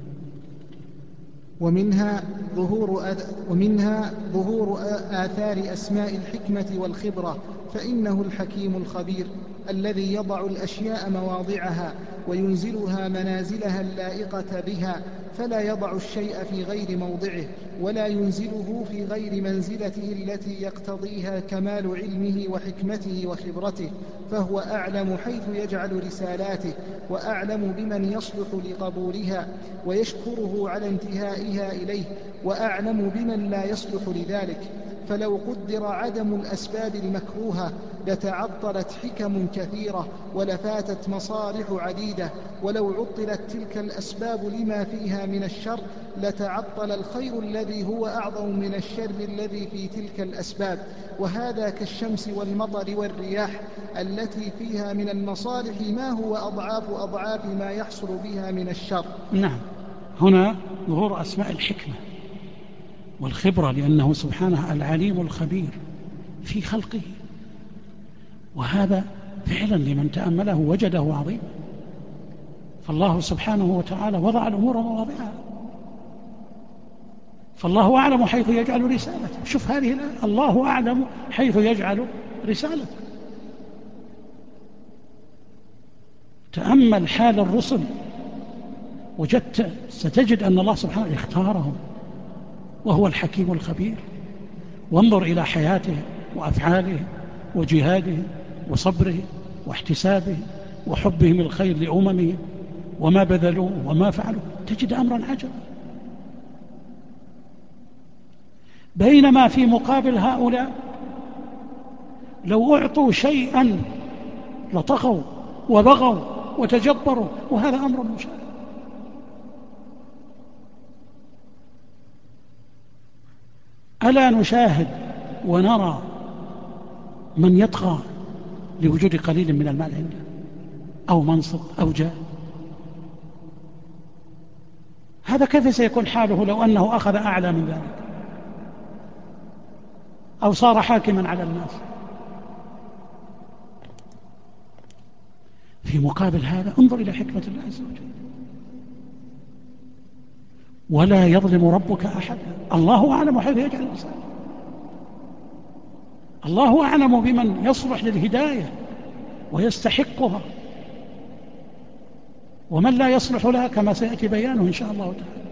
ومنها ظهور آثار أسماء الحكمة والخبرة، فإنه الحكيم الخبير الذي يضع الأشياء مواضعها وينزلها منازلها اللائقة بها، فلا يضع الشيء في غير موضعه ولا ينزله في غير منزلته التي يقتضيها كمال علمه وحكمته وخبرته، فهو أعلم حيث يجعل رسالاته وأعلم بمن يصلح لقبولها ويشكره على انتهائها إليه، وأعلم بمن لا يصلح لذلك. فلو قدر عدم الأسباب المكروهة لتعطلت حكم كثيرة ولفاتت مصالح عديدة، ولو عطلت تلك الأسباب لما فيها من الشر لتعطل الخير الذي هو أعظم من الشر الذي في تلك الأسباب. وهذا كالشمس والمطر والرياح التي فيها من المصالح ما هو أضعاف ما يحصل بها من الشر. نعم. هنا ظهور أسماء الحكمة والخبرة، لأنه سبحانه العليم الخبير في خلقه، وهذا فعلا لمن تأمله وجده عظيما. فالله سبحانه وتعالى وضع الأمور مواضعها، فالله أعلم حيث يجعل رسالته. شوف هذه الآية: الله أعلم حيث يجعل رسالته. تأمل حال الرسل ستجد أن الله سبحانه اختارهم، وهو الحكيم الخبير. وانظر إلى حياته وأفعاله وجهاده وصبره واحتسابه وحبهم الخير لأممهم وما بذلوا وما فعلوا، تجد أمرا عجبا. بينما في مقابل هؤلاء لو أعطوا شيئا لطغوا وبغوا وتجبروا، وهذا أمر مشاهد. ألا نشاهد ونرى من يطغى لوجود قليل من المال عنده أو منصب أو جاه؟ هذا كيف سيكون حاله لو أنه أخذ أعلى من ذلك أو صار حاكما على الناس؟ في مقابل هذا انظر إلى حكمة الله عز وجل: ولا يظلم ربك أحدا. الله أعلم حيث يجعل الإنسان، الله أعلم بمن يصلح للهداية ويستحقها، ومن لا يصلح لها كما سيأتي بيانه إن شاء الله تعالى.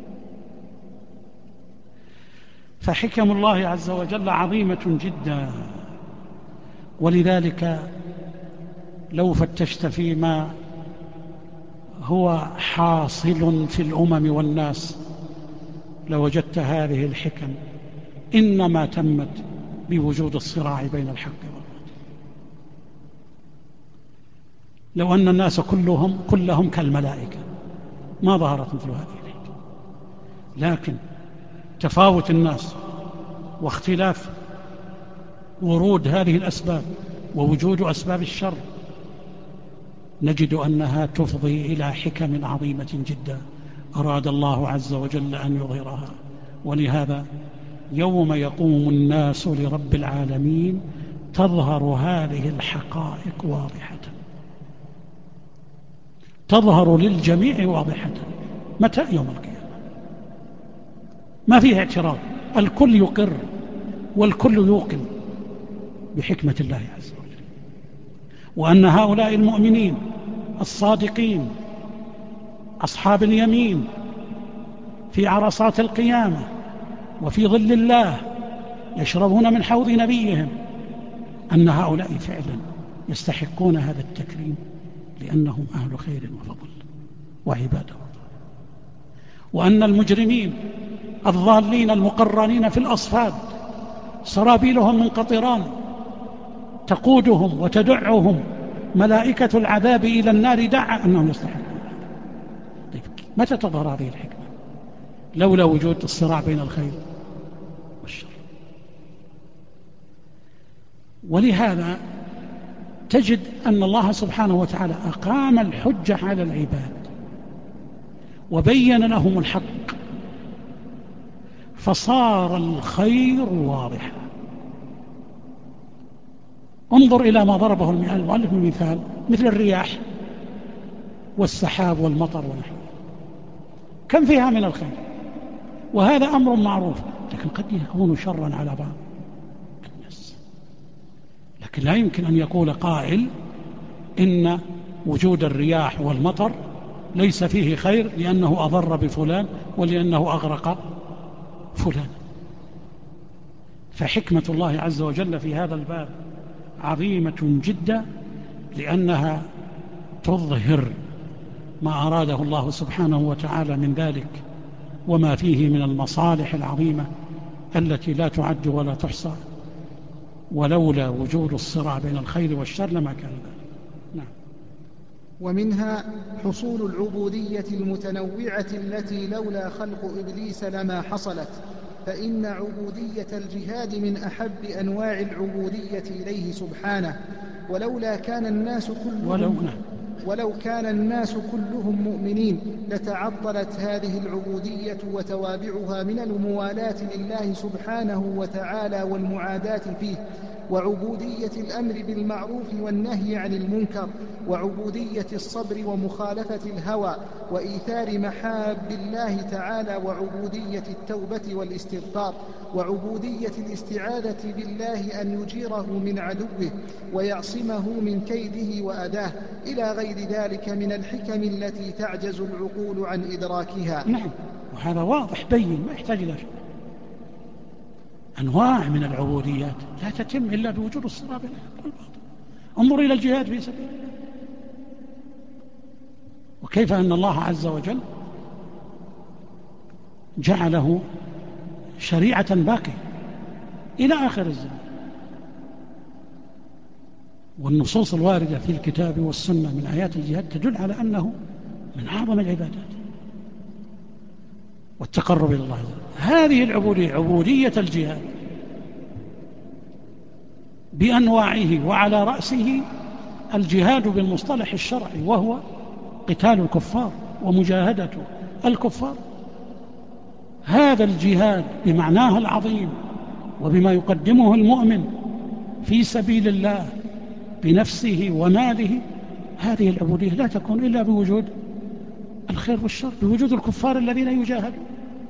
فحكم الله عز وجل عظيمة جدا، ولذلك لو فتشت فيما هو حاصل في الأمم والناس لوجدت هذه الحكم إنما تمت بوجود الصراع بين الحق والباطل. لو أن الناس كلهم كالملائكة ما ظهرت مثل هذه الحكم، لكن تفاوت الناس واختلاف ورود هذه الأسباب ووجود أسباب الشر نجد أنها تفضي إلى حكم عظيمة جدا أراد الله عز وجل أن يظهرها. ولهذا يوم يقوم الناس لرب العالمين تظهر هذه الحقائق واضحة، تظهر للجميع واضحة. متى؟ يوم القيامة، ما فيه اعتراض، الكل يقر والكل يوقن بحكمة الله عز وجل، وأن هؤلاء المؤمنين الصادقين أصحاب اليمين في عرصات القيامة وفي ظل الله يشربون من حوض نبيهم، أن هؤلاء فعلا يستحقون هذا التكريم لأنهم أهل خير وفضل وعبادة الله. وأن المجرمين الضالين المقرنين في الأصفاد سرابيلهم من قطران تقودهم وتدعهم ملائكة العذاب إلى النار دعا أنهم يستحقون. طيب متى تظهر هذه الحكمة؟ لولا وجود الصراع بين الخير والشر. ولهذا تجد أن الله سبحانه وتعالى أقام الحجة على العباد وبين لهم الحق فصار الخير واضحا. انظر إلى ما ضربه المؤلف من مثال مثل الرياح والسحاب والمطر ونحوه، كم فيها من الخير، وهذا أمر معروف، لكن قد يكون شرا على بعض الناس. لكن لا يمكن أن يقول قائل إن وجود الرياح والمطر ليس فيه خير لأنه أضر بفلان ولأنه أغرق فلان. فحكمة الله عز وجل في هذا الباب عظيمة جدا، لأنها تظهر ما أراده الله سبحانه وتعالى من ذلك وما فيه من المصالح العظيمة التي لا تعد ولا تحصى، ولولا وجود الصراع بين الخير والشر لما كان ذلك. نعم. ومنها حصول العبودية المتنوعة التي لولا خلق إبليس لما حصلت، فإن عبودية الجهاد من أحب أنواع العبودية إليه سبحانه، ولو كان الناس كلهم مؤمنين لتعطلت هذه العبودية وتوابعها من الموالاة لله سبحانه وتعالى والمعاداة فيه، وعبودية الأمر بالمعروف والنهي عن المنكر، وعبودية الصبر ومخالفة الهوى، وإيثار محاب الله تعالى، وعبودية التوبة والاستغفار، وعبودية الاستعاذة بالله أن يجيره من عدوه ويعصمه من كيده وأذاه، إلى غير ذلك من الحكم التي تعجز العقول عن إدراكها. نعم، وهذا واضح بين ما يحتاج إلى شيء. أنواع من العبوديات لا تتم إلا بوجود الصراع بين الحق والباطل. انظر إلى الجهاد في سبيل الله، وكيف أن الله عز وجل جعله شريعة باقية إلى آخر الزمان. والنصوص الواردة في الكتاب والسنة من آيات الجهاد تدل على أنه من أعظم العبادات والتقرب إلى الله عز وجل. هذه العبودية عبودية الجهاد بأنواعه، وعلى رأسه الجهاد بالمصطلح الشرعي وهو قتال الكفار ومجاهدة الكفار. هذا الجهاد بمعناه العظيم وبما يقدمه المؤمن في سبيل الله بنفسه وماله، هذه العبودية لا تكون إلا بوجود الخير والشر، بوجود الكفار الذين يجاهدون.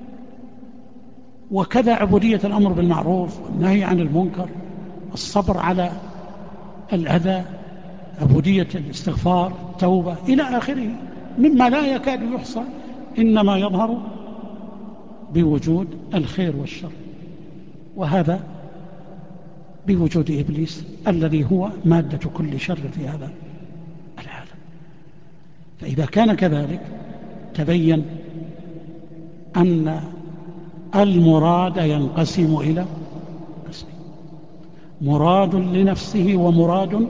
وكذا عبودية الأمر بالمعروف والنهي عن المنكر، الصبر على الأذى، عبودية الاستغفار، توبة إلى آخره مما لا يكاد يحصى، إنما يظهر بوجود الخير والشر، وهذا بوجود إبليس الذي هو مادة كل شر في هذا العالم. فإذا كان كذلك تبين أن المراد ينقسم إلى قسمين: مراد لنفسه ومراد لغيره.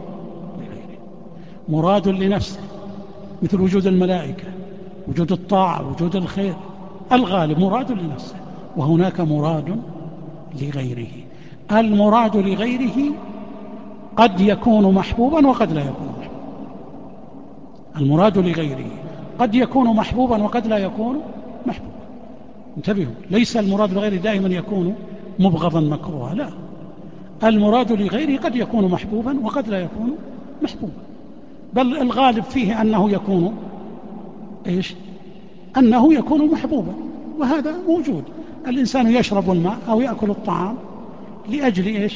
مراد لنفسه مثل وجود الملائكة، وجود الطاعة، وجود الخير، الغالب مراد لنفسه، وهناك مراد لغيره. المراد لغيره قد يكون محبوبا وقد لا يكون محبوبا. المراد لغيره قد يكون محبوبا وقد لا يكون محبوبا. انتبهوا، ليس المراد لغيره دائما يكون مبغضا مكروها، لا، المراد لغيره قد يكون محبوبا وقد لا يكون محبوبا، بل الغالب فيه أنه يكون أنه يكون محبوبا، وهذا موجود. الإنسان يشرب الماء أو يأكل الطعام لأجل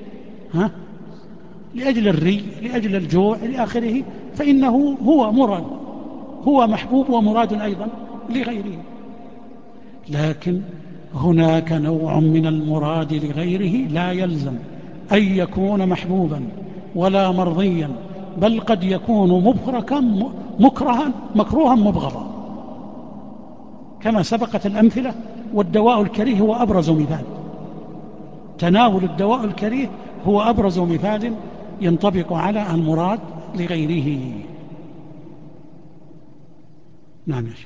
لأجل الري، لأجل الجوع إلى آخره، فإنه هو مراد، هو محبوب ومراد أيضا لغيره. لكن هناك نوع من المراد لغيره لا يلزم أن يكون محبوبا ولا مرضيا، بل قد يكون مكروها مبغضا، كما سبقت الأمثلة. والدواء الكريه هو أبرز مثال، تناول الدواء الكريه هو أبرز مثال ينطبق على المراد لغيره. نعم يا شيخ.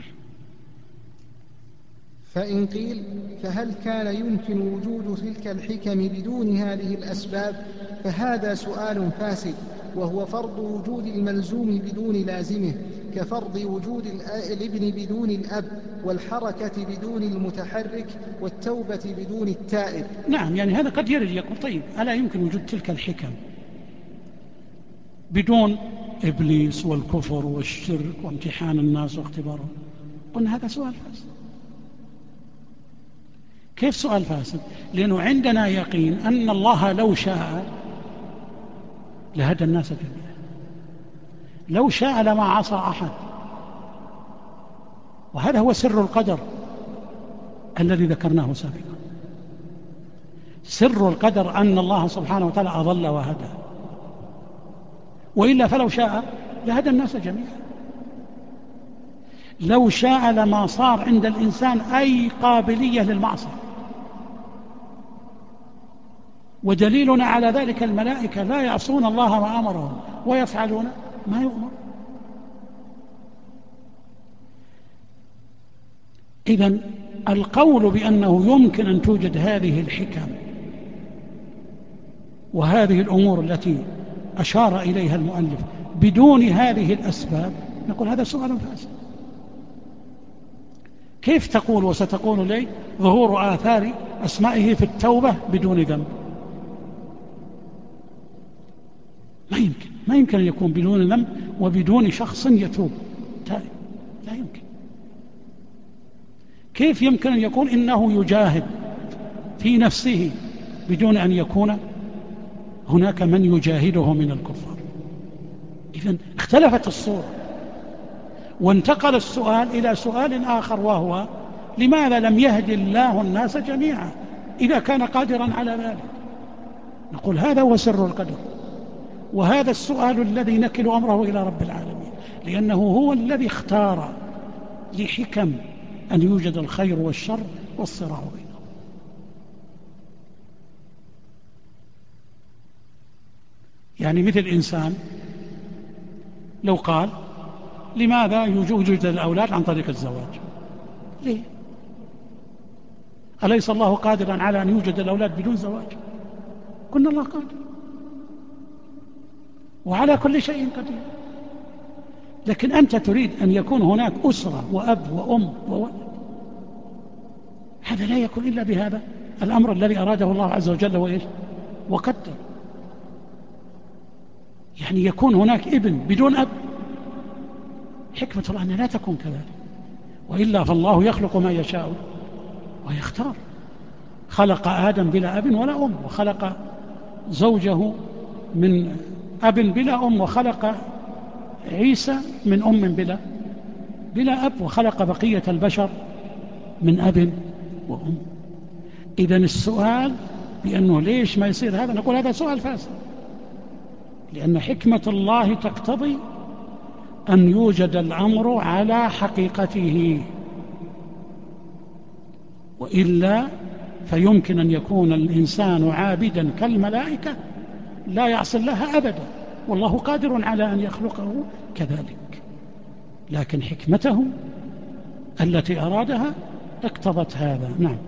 فإن قيل فهل كان يمكن وجود تلك الحكم بدون هذه الأسباب؟ فهذا سؤال فاسد، وهو فرض وجود الملزوم بدون لازمه، كفرض وجود الابن بدون الأب، والحركة بدون المتحرك، والتوبة بدون التائب. نعم، يعني هذا قد يرد يقول طيب ألا يمكن وجود تلك الحكم بدون إبليس والكفر والشرك وامتحان الناس واختبارهم؟ قلنا هذا سؤال فاسد. كيف سؤال فاسد؟ لأنه عندنا يقين أن الله لو شاء لهدى الناس جميعا، لو شاء لما عصى أحد، وهذا هو سر القدر الذي ذكرناه سابقا. سر القدر أن الله سبحانه وتعالى أضل وهدى، وإلا فلو شاء لهدى الناس جميعا. لو شاء لما صار عند الإنسان أي قابلية للمعصية، ودليلنا على ذلك الملائكة لا يعصون الله ما أمرهم ويفعلون ما يؤمر. إذن القول بأنه يمكن أن توجد هذه الحكم وهذه الأمور التي أشار إليها المؤلف بدون هذه الأسباب، نقول هذا سؤال فاسد. كيف تقول وستقول لي ظهور آثار أسمائه في التوبة بدون ذنب؟ ما يمكن أن يكون بدون ذنب وبدون شخص يتوب تائب، لا يمكن. كيف يمكن أن يكون إنه يجاهد في نفسه بدون أن يكون هناك من يجاهده من الكفار؟ إذن اختلفت الصورة، وانتقل السؤال إلى سؤال آخر، وهو لماذا لم يهدي الله الناس جميعا إذا كان قادرا على ذلك؟ نقول هذا هو سر القدر، وهذا السؤال الذي نكل أمره إلى رب العالمين، لأنه هو الذي اختار لحكم أن يوجد الخير والشر والصراع بينهم. يعني مثل الإنسان لو قال لماذا يوجد الأولاد عن طريق الزواج؟ ليه؟ أليس الله قادرا على أن يوجد الأولاد بدون زواج؟ قلنا الله قادر وعلى كل شيء قدير. لكن أنت تريد أن يكون هناك أسرة وأب وأم وولد، هذا لا يكون إلا بهذا الأمر الذي أراده الله عز وجل وقدر. يعني يكون هناك ابن بدون أب، حكمة الله أن لا تكون كذلك، وإلا فالله يخلق ما يشاء ويختار. خلق آدم بلا أب ولا أم، وخلق زوجه من أب بلا أم وخلق عيسى من أم بلا أب، وخلق بقية البشر من أب وأم. إذن السؤال بأنه ليش ما يصير هذا، نقول هذا سؤال فاسد، لأن حكمة الله تقتضي أن يوجد الأمر على حقيقته، وإلا فيمكن أن يكون الإنسان عابدا كالملائكة لا يعصي الله أبدا، والله قادر على أن يخلقه كذلك، لكن حكمته التي أرادها اقتضت هذا. نعم.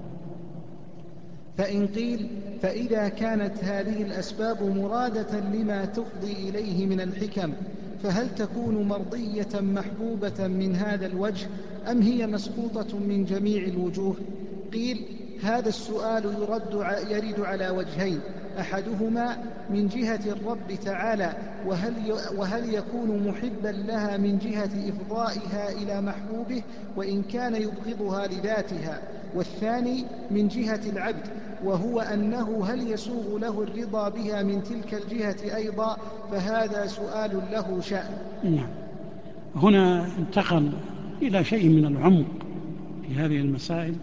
فإن قيل فإذا كانت هذه الأسباب مرادة لما تفضي إليه من الحكم، فهل تكون مرضية محبوبة من هذا الوجه، أم هي مسقوطة من جميع الوجوه؟ قيل هذا السؤال يرد على وجهين: أحدهما من جهة الرب تعالى، وهل يكون محبا لها من جهة إفضائها إلى محبوبه وإن كان يبغضها لذاتها، والثاني من جهة العبد، وهو أنه هل يسوغ له الرضا بها من تلك الجهة أيضا، فهذا سؤال له شأن. نعم. هنا انتقل إلى شيء من العمق في هذه المسائل،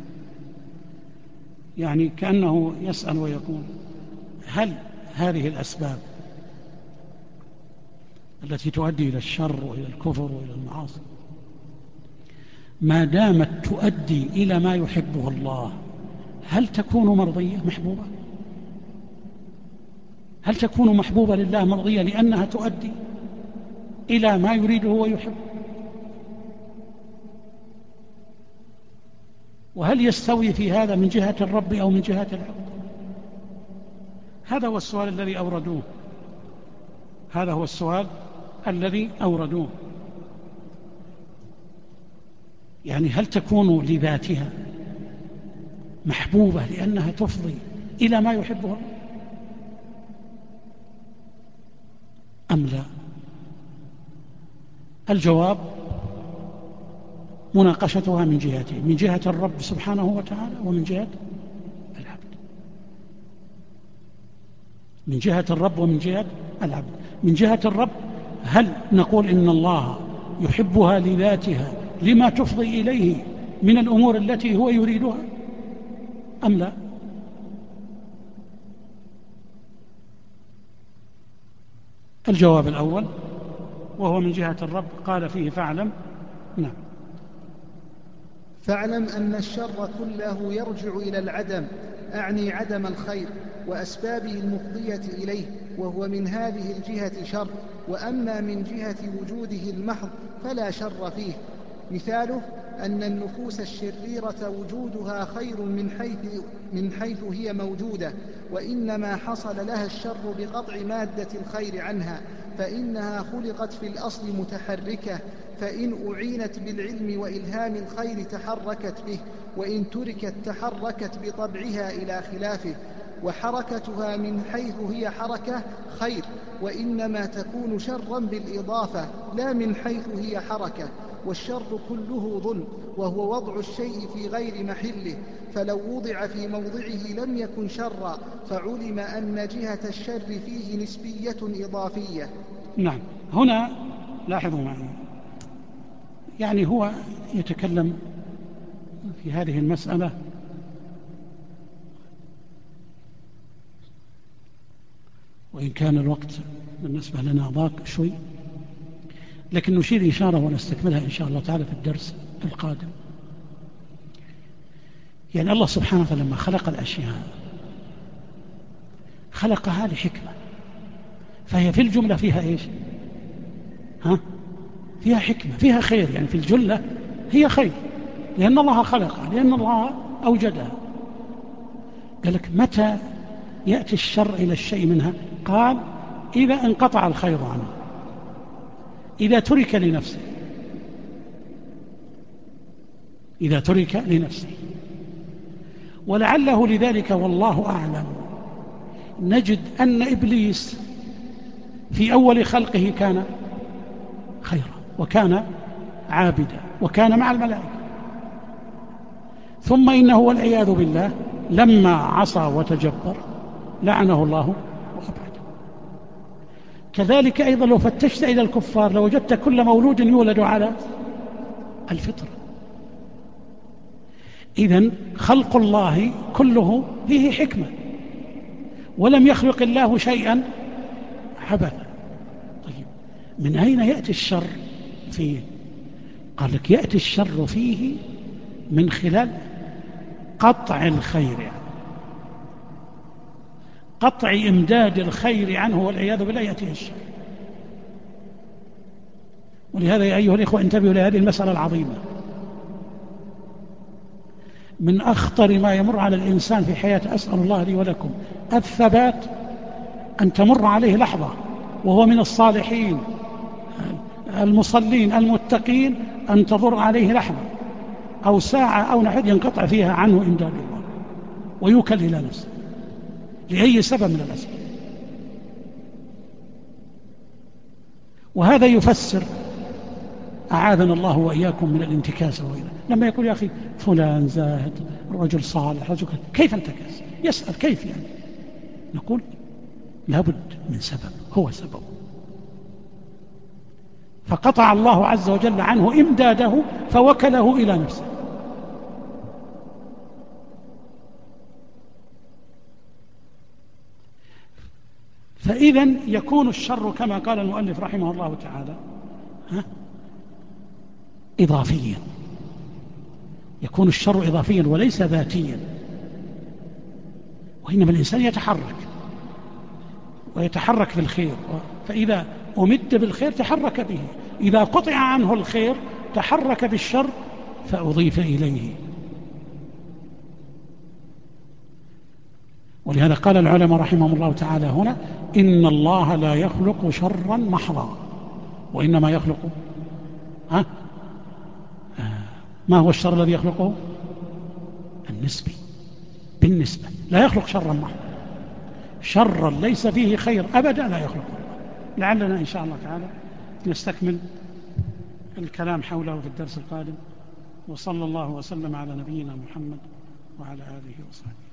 يعني كأنه يسأل ويقول: هل هذه الأسباب التي تؤدي إلى الشر وإلى الكفر وإلى المعاصي ما دامت تؤدي إلى ما يحبه الله، هل تكون مرضية محبوبة؟ هل تكون محبوبة لله مرضية لأنها تؤدي إلى ما يريده ويحب؟ وهل يستوي في هذا من جهة الرب أو من جهة العبد؟ هذا هو السؤال الذي أوردوه، هذا هو السؤال الذي أوردوه. يعني هل تكون لذاتها محبوبة لأنها تفضي إلى ما يحبه الله أم لا؟ الجواب مناقشتها من جهتين: من جهة الرب سبحانه وتعالى ومن جهة العبد. من جهة الرب ومن جهة العبد. من جهة الرب هل نقول إن الله يحبها لذاتها لما تفضي إليه من الأمور التي هو يريدها أم لا؟ الجواب الأول وهو من جهة الرب قال فيه: فاعلم. نعم. فاعلم أن الشر كله يرجع إلى العدم، أعني عدم الخير وأسبابه المفضية إليه، وهو من هذه الجهة شر. وأما من جهة وجوده المحض فلا شر فيه. مثاله أن النفوس الشريرة وجودها خير من حيث هي موجودة، وإنما حصل لها الشر بقطع مادة الخير عنها، فإنها خلقت في الأصل متحركة، فإن أعينت بالعلم وإلهام الخير تحركت به، وإن تركت تحركت بطبعها إلى خلافه. وحركتها من حيث هي حركة خير، وإنما تكون شرا بالإضافة لا من حيث هي حركة. والشر كله ظلم، وهو وضع الشيء في غير محله، فلو وضع في موضعه لم يكن شرا، فعلم أن جهة الشر فيه نسبية إضافية. نعم. هنا لاحظوا معي، يعني هو يتكلم في هذه المسألة وإن كان الوقت بالنسبة لنا ضاق شوي، لكن نشير إشارة ونستكملها إن شاء الله تعالى في الدرس القادم. يعني الله سبحانه وتعالى لما خلق الأشياء خلقها لحكمة، فهي في الجملة فيها إيش؟ فيها حكمة، فيها خير، يعني في الجملة هي خير، لأن الله خلقها، لأن الله أوجدها. قال لك متى يأتي الشر إلى الشيء منها؟ قال إذا انقطع الخير عنه، إذا ترك لنفسه، إذا ترك لنفسه. ولعله لذلك والله أعلم نجد أن إبليس في أول خلقه كان خيرا وكان عابدا وكان مع الملائكة، ثم إنه والعياذ بالله لما عصى وتجبر لعنه الله وأبعده. كذلك أيضا لو فتشت إلى الكفار لوجدت كل مولود يولد على الفطرة. إذن خلق الله كله فيه حكمة، ولم يخلق الله شيئا عبثا. طيب من أين يأتي الشر فيه؟ قال لك يأتي الشر فيه من خلال قطع الخير، يعني قطع إمداد الخير عنه والعياذ بالله يأتيه الشر. ولهذا يا أيها الإخوة انتبهوا لهذه المسألة العظيمة. من أخطر ما يمر على الإنسان في حياته، أسأل الله لي ولكم الثبات، أن تمر عليه لحظة وهو من الصالحين المصلين المتقين، أن تضر عليه لحظة أو ساعة أو نحو ينقطع فيها عنه إمداد الله ويوكل إلى نفسه لأي سبب من الأسباب. وهذا يفسر أعاذنا الله وإياكم من الانتكاسة وغيره. لما يقول يا أخي فلان زاهد رجل صالح رجل، كيف انتكس؟ يسأل كيف يعني؟ نقول لابد من سبب، هو سبب، فقطع الله عز وجل عنه إمداده فوكله إلى نفسه. فإذا يكون الشر كما قال المؤلف رحمه الله تعالى إضافيا، يكون الشر إضافيا وليس ذاتيا. وإنما الإنسان يتحرك ويتحرك في الخير، فإذا أمد بالخير تحرك به، إذا قطع عنه الخير تحرك بالشر فأضيف إليه. ولهذا قال العلماء رحمهم الله تعالى هنا: إن الله لا يخلق شرا محضا، وإنما يخلق ما هو الشر الذي يخلقه؟ النسبي، بالنسبة، لا يخلق شرا محضا. شرا ليس فيه خير أبدا لا يخلقه. لعلنا إن شاء الله تعالى نستكمل الكلام حوله في الدرس القادم. وصلى الله وسلم على نبينا محمد وعلى آله وصحبه.